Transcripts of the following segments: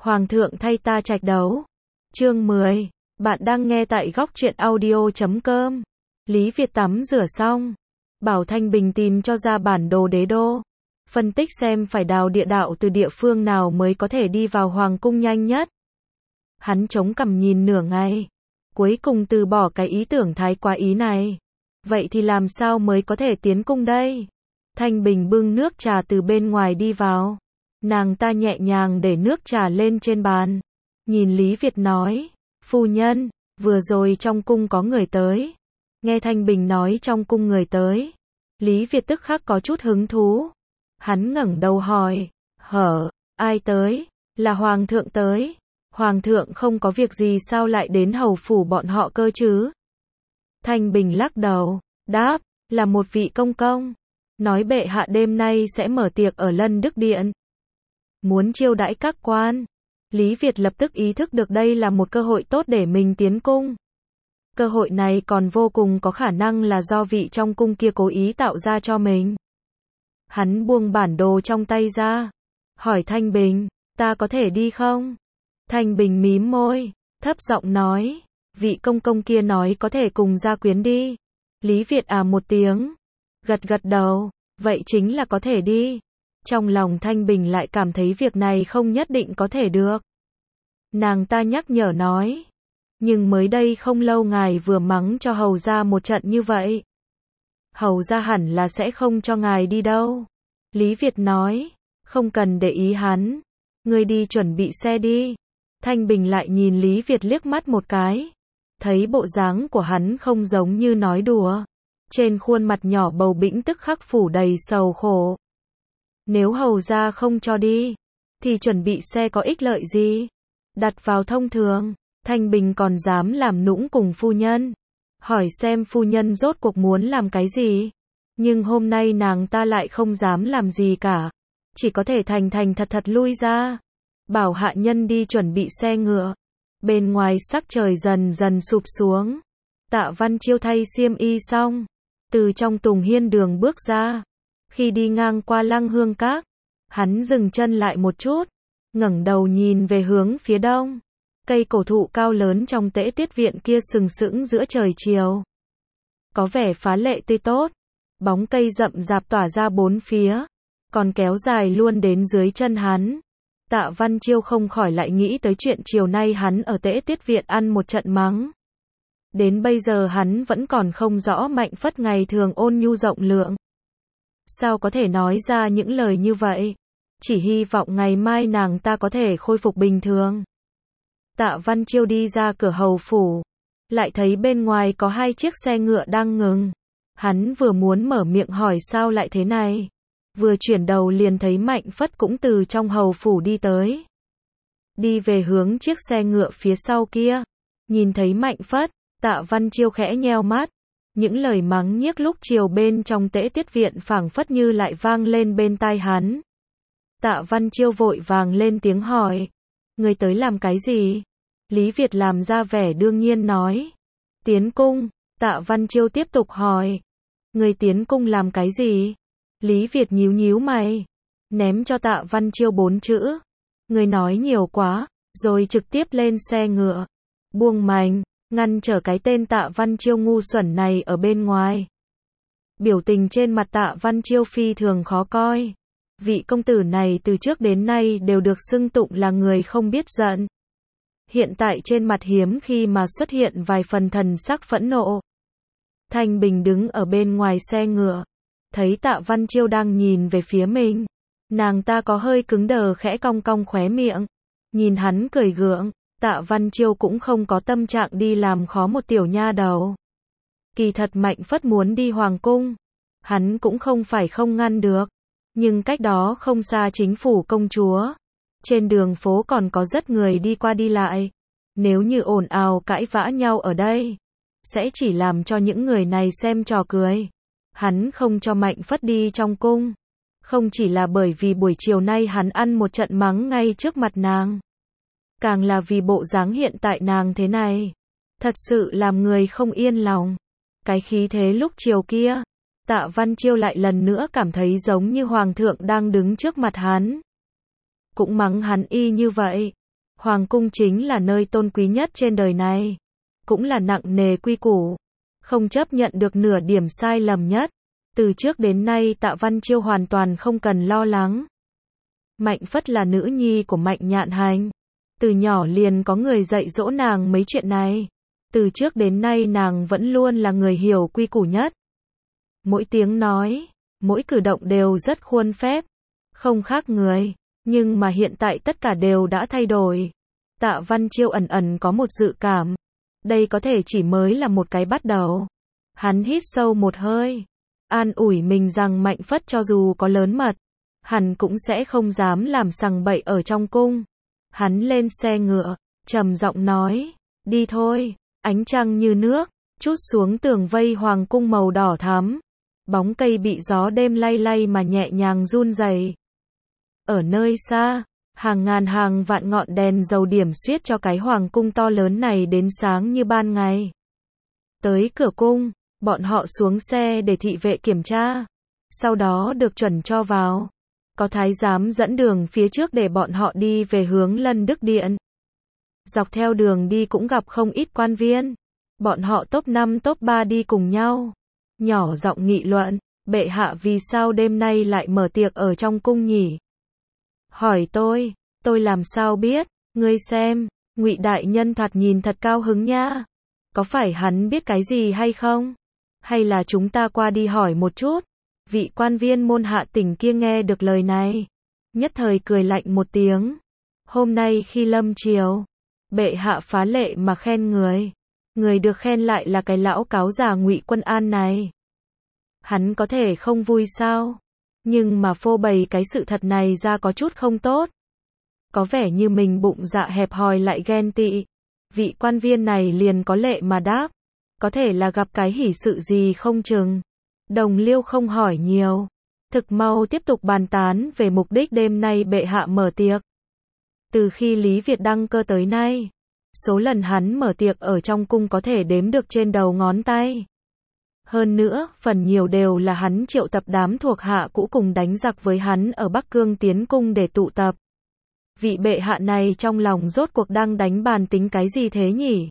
Hoàng thượng thay ta trạch đấu. Chương 10. Bạn đang nghe tại góc truyện audio.com. Lý Việt tắm rửa xong, bảo Thanh Bình tìm cho ra bản đồ đế đô. Phân tích xem phải đào địa đạo từ địa phương nào mới có thể đi vào hoàng cung nhanh nhất. Hắn chống cằm nhìn nửa ngày, cuối cùng từ bỏ cái ý tưởng thái quá ý này. Vậy thì làm sao mới có thể tiến cung đây? Thanh Bình bưng nước trà từ bên ngoài đi vào. Nàng ta nhẹ nhàng để nước trà lên trên bàn. Nhìn Lý Việt nói, phu nhân, vừa rồi trong cung có người tới. Nghe Thanh Bình nói trong cung người tới, Lý Việt tức khắc có chút hứng thú. Hắn ngẩng đầu hỏi, ai tới? Là hoàng thượng tới. Hoàng thượng không có việc gì sao lại đến hầu phủ bọn họ cơ chứ? Thanh Bình lắc đầu, đáp, là một vị công công. Nói bệ hạ đêm nay sẽ mở tiệc ở Lân Đức Điện. Muốn chiêu đãi các quan. Lý Việt lập tức ý thức được đây là một cơ hội tốt để mình tiến cung. Cơ hội này còn vô cùng có khả năng là do vị trong cung kia cố ý tạo ra cho mình. Hắn buông bản đồ trong tay ra, hỏi Thanh Bình, ta có thể đi không? Thanh Bình mím môi, thấp giọng nói, vị công công kia nói có thể cùng gia quyến đi. Lý Việt một tiếng, gật đầu, vậy chính là có thể đi. Trong lòng Thanh Bình lại cảm thấy việc này không nhất định có thể được. Nàng ta nhắc nhở nói, nhưng mới đây không lâu ngài vừa mắng cho hầu gia một trận như vậy. Hầu gia hẳn là sẽ không cho ngài đi đâu. Lý Việt nói, không cần để ý hắn. Ngươi đi chuẩn bị xe đi. Thanh Bình lại nhìn Lý Việt liếc mắt một cái. Thấy bộ dáng của hắn không giống như nói đùa. Trên khuôn mặt nhỏ bầu bĩnh tức khắc phủ đầy sầu khổ. Nếu hầu gia không cho đi, thì chuẩn bị xe có ích lợi gì? Đặt vào thông thường, Thanh Bình còn dám làm nũng cùng phu nhân. Hỏi xem phu nhân rốt cuộc muốn làm cái gì? Nhưng hôm nay nàng ta lại không dám làm gì cả. Chỉ có thể thành thật lui ra. Bảo hạ nhân đi chuẩn bị xe ngựa. Bên ngoài sắc trời dần dần sụp xuống. Tạ Văn Chiêu thay xiêm y xong, từ trong Tùng Hiên đường bước ra. Khi đi ngang qua Lăng Hương Các, hắn dừng chân lại một chút, ngẩng đầu nhìn về hướng phía đông. Cây cổ thụ cao lớn trong Tễ Tiết Viện kia sừng sững giữa trời chiều. Có vẻ phá lệ tươi tốt, bóng cây rậm rạp tỏa ra bốn phía, còn kéo dài luôn đến dưới chân hắn. Tạ Văn Chiêu không khỏi lại nghĩ tới chuyện chiều nay hắn ở Tễ Tiết Viện ăn một trận mắng. Đến bây giờ hắn vẫn còn không rõ Mạnh Phất ngày thường ôn nhu rộng lượng. Sao có thể nói ra những lời như vậy? Chỉ hy vọng ngày mai nàng ta có thể khôi phục bình thường. Tạ Văn Chiêu đi ra cửa hầu phủ, lại thấy bên ngoài có hai chiếc xe ngựa đang ngừng. Hắn vừa muốn mở miệng hỏi sao lại thế này, vừa chuyển đầu liền thấy Mạnh Phất cũng từ trong hầu phủ đi tới. Đi về hướng chiếc xe ngựa phía sau kia. Nhìn thấy Mạnh Phất, Tạ Văn Chiêu khẽ nheo mắt. Những lời mắng nhiếc lúc chiều bên trong Tễ Tiết Viện phảng phất như lại vang lên bên tai hắn. Tạ Văn Chiêu vội vàng lên tiếng hỏi, người tới làm cái gì? Lý Việt làm ra vẻ đương nhiên nói, tiến cung. Tạ Văn Chiêu tiếp tục hỏi, người tiến cung làm cái gì? Lý Việt nhíu nhíu mày, ném cho Tạ Văn Chiêu 4 chữ, người nói nhiều quá, rồi trực tiếp lên xe ngựa, buông mành, ngăn trở cái tên Tạ Văn Chiêu ngu xuẩn này ở bên ngoài. Biểu tình trên mặt Tạ Văn Chiêu phi thường khó coi. Vị công tử này từ trước đến nay đều được xưng tụng là người không biết giận. Hiện tại trên mặt hiếm khi mà xuất hiện vài phần thần sắc phẫn nộ. Thanh Bình đứng ở bên ngoài xe ngựa, thấy Tạ Văn Chiêu đang nhìn về phía mình. Nàng ta có hơi cứng đờ khẽ cong cong khóe miệng. Nhìn hắn cười gượng, Tạ Văn Chiêu cũng không có tâm trạng đi làm khó một tiểu nha đầu. Kỳ thật Mạnh Phất muốn đi hoàng cung, hắn cũng không phải không ngăn được. Nhưng cách đó không xa chính phủ công chúa. Trên đường phố còn có rất người đi qua đi lại. Nếu như ồn ào cãi vã nhau ở đây, sẽ chỉ làm cho những người này xem trò cười. Hắn không cho Mạnh Phất đi trong cung. Không chỉ là bởi vì buổi chiều nay hắn ăn một trận mắng ngay trước mặt nàng. Càng là vì bộ dáng hiện tại nàng thế này. Thật sự làm người không yên lòng. Cái khí thế lúc chiều kia, Tạ Văn Chiêu lại lần nữa cảm thấy giống như hoàng thượng đang đứng trước mặt hắn. Cũng mắng hắn y như vậy. Hoàng cung chính là nơi tôn quý nhất trên đời này, cũng là nặng nề quy củ, không chấp nhận được nửa điểm sai lầm nhất. Từ trước đến nay Tạ Văn Chiêu hoàn toàn không cần lo lắng. Mạnh Phất là nữ nhi của Mạnh Nhạn Hành. Từ nhỏ liền có người dạy dỗ nàng mấy chuyện này. Từ trước đến nay nàng vẫn luôn là người hiểu quy củ nhất. Mỗi tiếng nói, mỗi cử động đều rất khuôn phép, không khác người. Nhưng mà hiện tại tất cả đều đã thay đổi. Tạ Văn Chiêu ẩn ẩn có một dự cảm. Đây có thể chỉ mới là một cái bắt đầu. Hắn hít sâu một hơi, an ủi mình rằng Mạnh Phất cho dù có lớn mật, hắn cũng sẽ không dám làm sằng bậy ở trong cung. Hắn lên xe ngựa, trầm giọng nói, đi thôi. Ánh trăng như nước, trút xuống tường vây hoàng cung màu đỏ thắm. Bóng cây bị gió đêm lay lay mà nhẹ nhàng run rẩy. Ở nơi xa, hàng ngàn hàng vạn ngọn đèn dầu điểm xuyết cho cái hoàng cung to lớn này đến sáng như ban ngày. Tới cửa cung, bọn họ xuống xe để thị vệ kiểm tra, sau đó được chuẩn cho vào. Có thái giám dẫn đường phía trước để bọn họ đi về hướng Lân Đức Điện. Dọc theo đường đi cũng gặp không ít quan viên. Bọn họ top 5 top 3 đi cùng nhau. Nhỏ giọng nghị luận, bệ hạ vì sao đêm nay lại mở tiệc ở trong cung nhỉ? Hỏi tôi làm sao biết, ngươi xem, Ngụy đại nhân thoạt nhìn thật cao hứng nha. Có phải hắn biết cái gì hay không? Hay là chúng ta qua đi hỏi một chút? Vị quan viên môn hạ tỉnh kia nghe được lời này, nhất thời cười lạnh một tiếng. Hôm nay khi lâm triều, bệ hạ phá lệ mà khen người được khen lại là cái lão cáo già Ngụy Quân An này. Hắn có thể không vui sao? Nhưng mà phô bày cái sự thật này ra có chút không tốt. Có vẻ như mình bụng dạ hẹp hòi lại ghen tị. Vị quan viên này liền có lệ mà đáp, có thể là gặp cái hỉ sự gì không chừng. Đồng Liêu không hỏi nhiều, thực mau tiếp tục bàn tán về mục đích đêm nay bệ hạ mở tiệc. Từ khi Lý Việt đăng cơ tới nay, số lần hắn mở tiệc ở trong cung có thể đếm được trên đầu ngón tay. Hơn nữa, phần nhiều đều là hắn triệu tập đám thuộc hạ cũ cùng đánh giặc với hắn ở Bắc Cương tiến cung để tụ tập. Vị bệ hạ này trong lòng rốt cuộc đang đánh bàn tính cái gì thế nhỉ?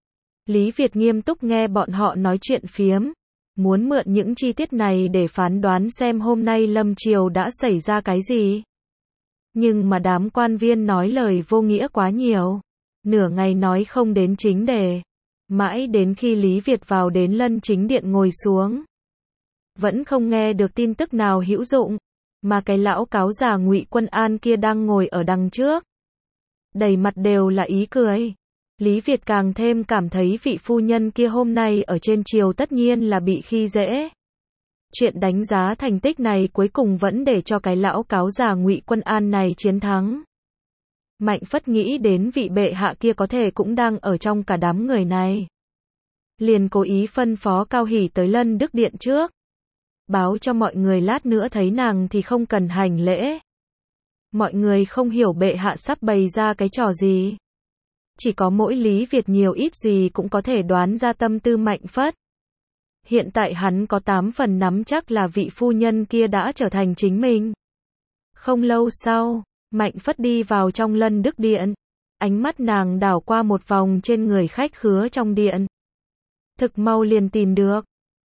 Lý Việt nghiêm túc nghe bọn họ nói chuyện phiếm, muốn mượn những chi tiết này để phán đoán xem hôm nay lâm triều đã xảy ra cái gì. Nhưng mà đám quan viên nói lời vô nghĩa quá nhiều, nửa ngày nói không đến chính đề. Mãi đến khi Lý Việt vào đến Lân Chính Điện ngồi xuống, vẫn không nghe được tin tức nào hữu dụng, mà cái lão cáo già Ngụy Quân An kia đang ngồi ở đằng trước, đầy mặt đều là ý cười. Lý Việt càng thêm cảm thấy vị phu nhân kia hôm nay ở trên triều tất nhiên là bị khi dễ. Chuyện đánh giá thành tích này cuối cùng vẫn để cho cái lão cáo già Ngụy Quân An này chiến thắng. Mạnh Phất nghĩ đến vị bệ hạ kia có thể cũng đang ở trong cả đám người này. Liền cố ý phân phó Cao Hỷ tới Lân Đức Điện trước. Báo cho mọi người lát nữa thấy nàng thì không cần hành lễ. Mọi người không hiểu bệ hạ sắp bày ra cái trò gì. Chỉ có mỗi Lý Việt nhiều ít gì cũng có thể đoán ra tâm tư Mạnh Phất. Hiện tại hắn có 8 phần nắm chắc là vị phu nhân kia đã trở thành chính mình. Không lâu sau, Mạnh Phất đi vào trong Lân Đức Điện. Ánh mắt nàng đảo qua một vòng trên người khách khứa trong điện. Thực mau liền tìm được.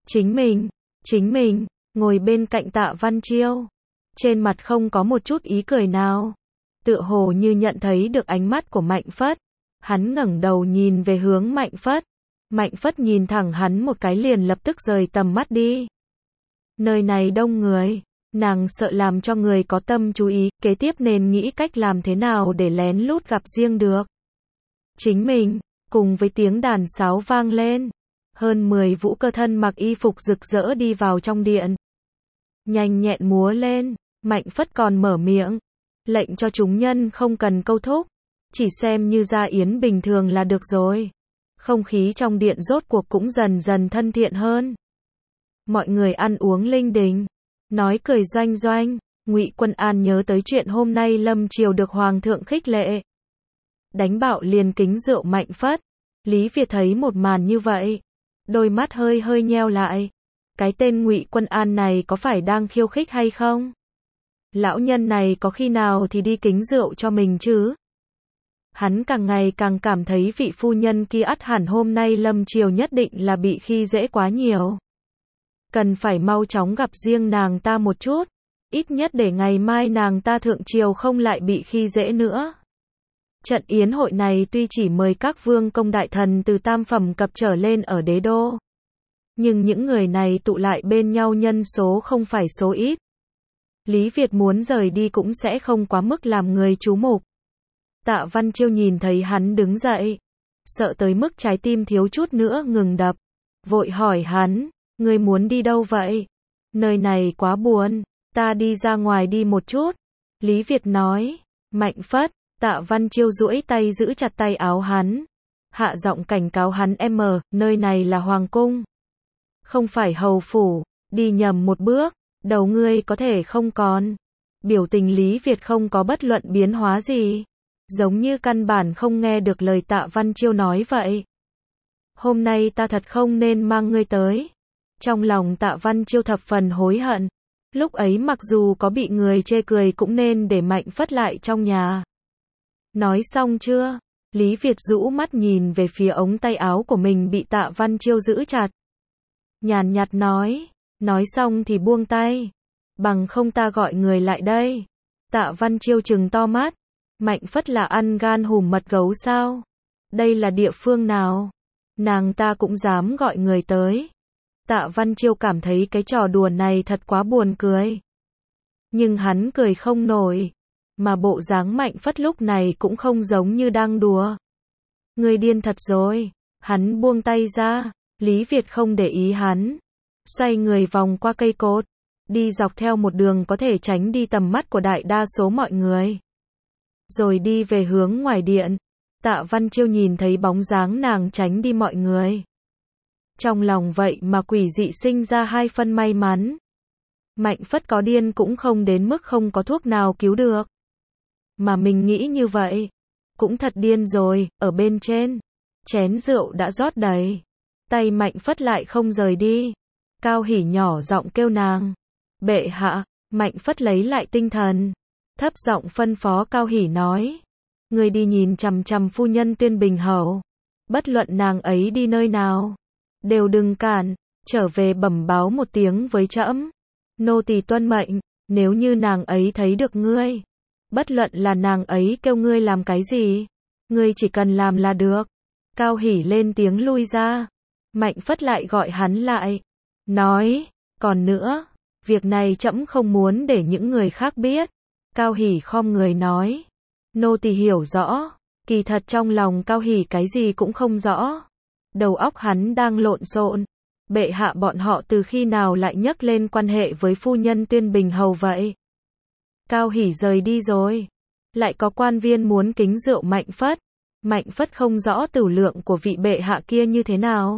Chính mình, ngồi bên cạnh Tạ Văn Chiêu. Trên mặt không có một chút ý cười nào. Tựa hồ như nhận thấy được ánh mắt của Mạnh Phất. Hắn ngẩng đầu nhìn về hướng Mạnh Phất. Mạnh Phất nhìn thẳng hắn một cái liền lập tức rời tầm mắt đi. Nơi này đông người. Nàng sợ làm cho người có tâm chú ý, kế tiếp nên nghĩ cách làm thế nào để lén lút gặp riêng được. Chính mình, cùng với tiếng đàn sáo vang lên, hơn 10 vũ cơ thân mặc y phục rực rỡ đi vào trong điện. Nhanh nhẹn múa lên, Mạnh Phất còn mở miệng, lệnh cho chúng nhân không cần câu thúc, chỉ xem như gia yến bình thường là được rồi. Không khí trong điện rốt cuộc cũng dần dần thân thiện hơn. Mọi người ăn uống linh đình, nói cười doanh doanh. Ngụy Quân An nhớ tới chuyện hôm nay lâm triều được hoàng thượng khích lệ, đánh bạo liền kính rượu Mạnh Phất. Lý Việt thấy một màn như vậy, đôi mắt hơi hơi nheo lại. Cái tên Ngụy Quân An này có phải đang khiêu khích hay không? Lão nhân này có khi nào thì đi kính rượu cho mình chứ? Hắn càng ngày càng cảm thấy vị phu nhân kia ắt hẳn hôm nay lâm chiều nhất định là bị khi dễ quá nhiều. Cần phải mau chóng gặp riêng nàng ta một chút, ít nhất để ngày mai nàng ta thượng triều không lại bị khi dễ nữa. Trận yến hội này tuy chỉ mời các vương công đại thần từ tam phẩm cấp trở lên ở đế đô, nhưng những người này tụ lại bên nhau nhân số không phải số ít. Lý Việt muốn rời đi cũng sẽ không quá mức làm người chú mục. Tạ Văn Chiêu nhìn thấy hắn đứng dậy, sợ tới mức trái tim thiếu chút nữa ngừng đập, vội hỏi hắn, ngươi muốn đi đâu vậy? Nơi này quá buồn, ta đi ra ngoài đi một chút. Lý Việt nói, Mạnh Phất. Tạ Văn Chiêu duỗi tay giữ chặt tay áo hắn, hạ giọng cảnh cáo hắn, nơi này là hoàng cung, không phải hầu phủ, đi nhầm một bước, đầu ngươi có thể không còn. Biểu tình Lý Việt không có bất luận biến hóa gì, giống như căn bản không nghe được lời Tạ Văn Chiêu nói vậy. Hôm nay ta thật không nên mang ngươi tới. Trong lòng Tạ Văn Chiêu thập phần hối hận, lúc ấy mặc dù có bị người chê cười cũng nên để Mạnh Phất lại trong nhà. Nói xong chưa? Lý Việt rũ mắt nhìn về phía ống tay áo của mình bị Tạ Văn Chiêu giữ chặt. Nhàn nhạt nói xong thì buông tay. Bằng không ta gọi người lại đây. Tạ Văn Chiêu trừng to mắt. Mạnh Phất là ăn gan hùm mật gấu sao? Đây là địa phương nào? Nàng ta cũng dám gọi người tới. Tạ Văn Chiêu cảm thấy cái trò đùa này thật quá buồn cười. Nhưng hắn cười không nổi. Mà bộ dáng Mạnh Phất lúc này cũng không giống như đang đùa. Ngươi điên thật rồi. Hắn buông tay ra. Lý Việt không để ý hắn. Xoay người vòng qua cây cột. Đi dọc theo một đường có thể tránh đi tầm mắt của đại đa số mọi người. Rồi đi về hướng ngoài điện. Tạ Văn Chiêu nhìn thấy bóng dáng nàng tránh đi mọi người. Trong lòng vậy mà quỷ dị sinh ra hai phân may mắn. Mạnh Phất có điên cũng không đến mức không có thuốc nào cứu được. Mà mình nghĩ như vậy, cũng thật điên rồi. Ở bên trên, chén rượu đã rót đầy. Tay Mạnh Phất lại không rời đi. Cao Hỉ nhỏ giọng kêu nàng. Bệ hạ. Mạnh Phất lấy lại tinh thần, thấp giọng phân phó Cao Hỉ nói. Người đi nhìn chằm chằm phu nhân Tuyên Bình Hầu. Bất luận nàng ấy đi nơi nào, đều đừng cản, trở về bẩm báo một tiếng với trẫm. Nô tỳ tuân mệnh. Nếu như nàng ấy thấy được ngươi, bất luận là nàng ấy kêu ngươi làm cái gì, ngươi chỉ cần làm là được. Cao Hỉ lên tiếng lui ra. Mạnh Phất lại gọi hắn lại, nói, còn nữa, việc này trẫm không muốn để những người khác biết. Cao Hỉ khom người nói, nô tỳ hiểu rõ. Kỳ thật trong lòng Cao Hỉ cái gì cũng không rõ. Đầu óc hắn đang lộn xộn. Bệ hạ bọn họ từ khi nào lại nhắc lên quan hệ với phu nhân Tuyên Bình Hầu vậy? Cao Hỉ rời đi rồi. Lại có quan viên muốn kính rượu Mạnh Phất. Mạnh Phất không rõ tửu lượng của vị bệ hạ kia như thế nào,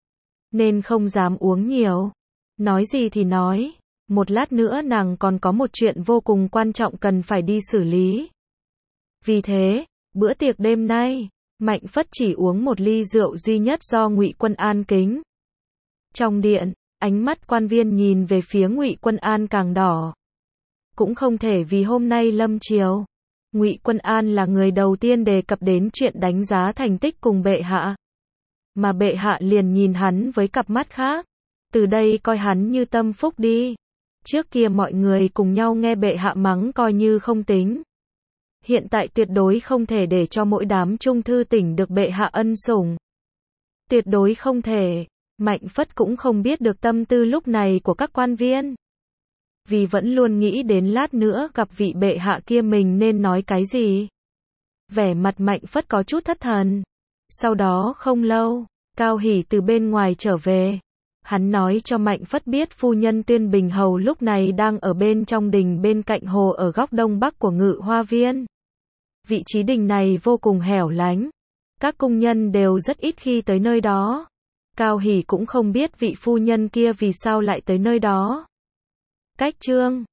nên không dám uống nhiều. Nói gì thì nói, một lát nữa nàng còn có một chuyện vô cùng quan trọng cần phải đi xử lý. Vì thế, bữa tiệc đêm nay, Mạnh Phất chỉ uống một ly rượu duy nhất do Ngụy Quân An kính. Trong điện, ánh mắt quan viên nhìn về phía Ngụy Quân An càng đỏ. Cũng không thể vì hôm nay lâm chiều, Ngụy Quân An là người đầu tiên đề cập đến chuyện đánh giá thành tích cùng bệ hạ, mà bệ hạ liền nhìn hắn với cặp mắt khác. Từ đây coi hắn như tâm phúc đi. Trước kia mọi người cùng nhau nghe bệ hạ mắng coi như không tính. Hiện tại tuyệt đối không thể để cho mỗi đám trung thư tỉnh được bệ hạ ân sủng. Tuyệt đối không thể. Mạnh Phất cũng không biết được tâm tư lúc này của các quan viên. Vì vẫn luôn nghĩ đến lát nữa gặp vị bệ hạ kia mình nên nói cái gì. Vẻ mặt Mạnh Phất có chút thất thần. Sau đó không lâu, Cao Hỉ từ bên ngoài trở về. Hắn nói cho Mạnh Phất biết phu nhân Tuyên Bình Hầu lúc này đang ở bên trong đình bên cạnh hồ ở góc đông bắc của Ngự Hoa Viên. Vị trí đình này vô cùng hẻo lánh. Các cung nhân đều rất ít khi tới nơi đó. Cao Hỉ cũng không biết vị phu nhân kia vì sao lại tới nơi đó. Cách chương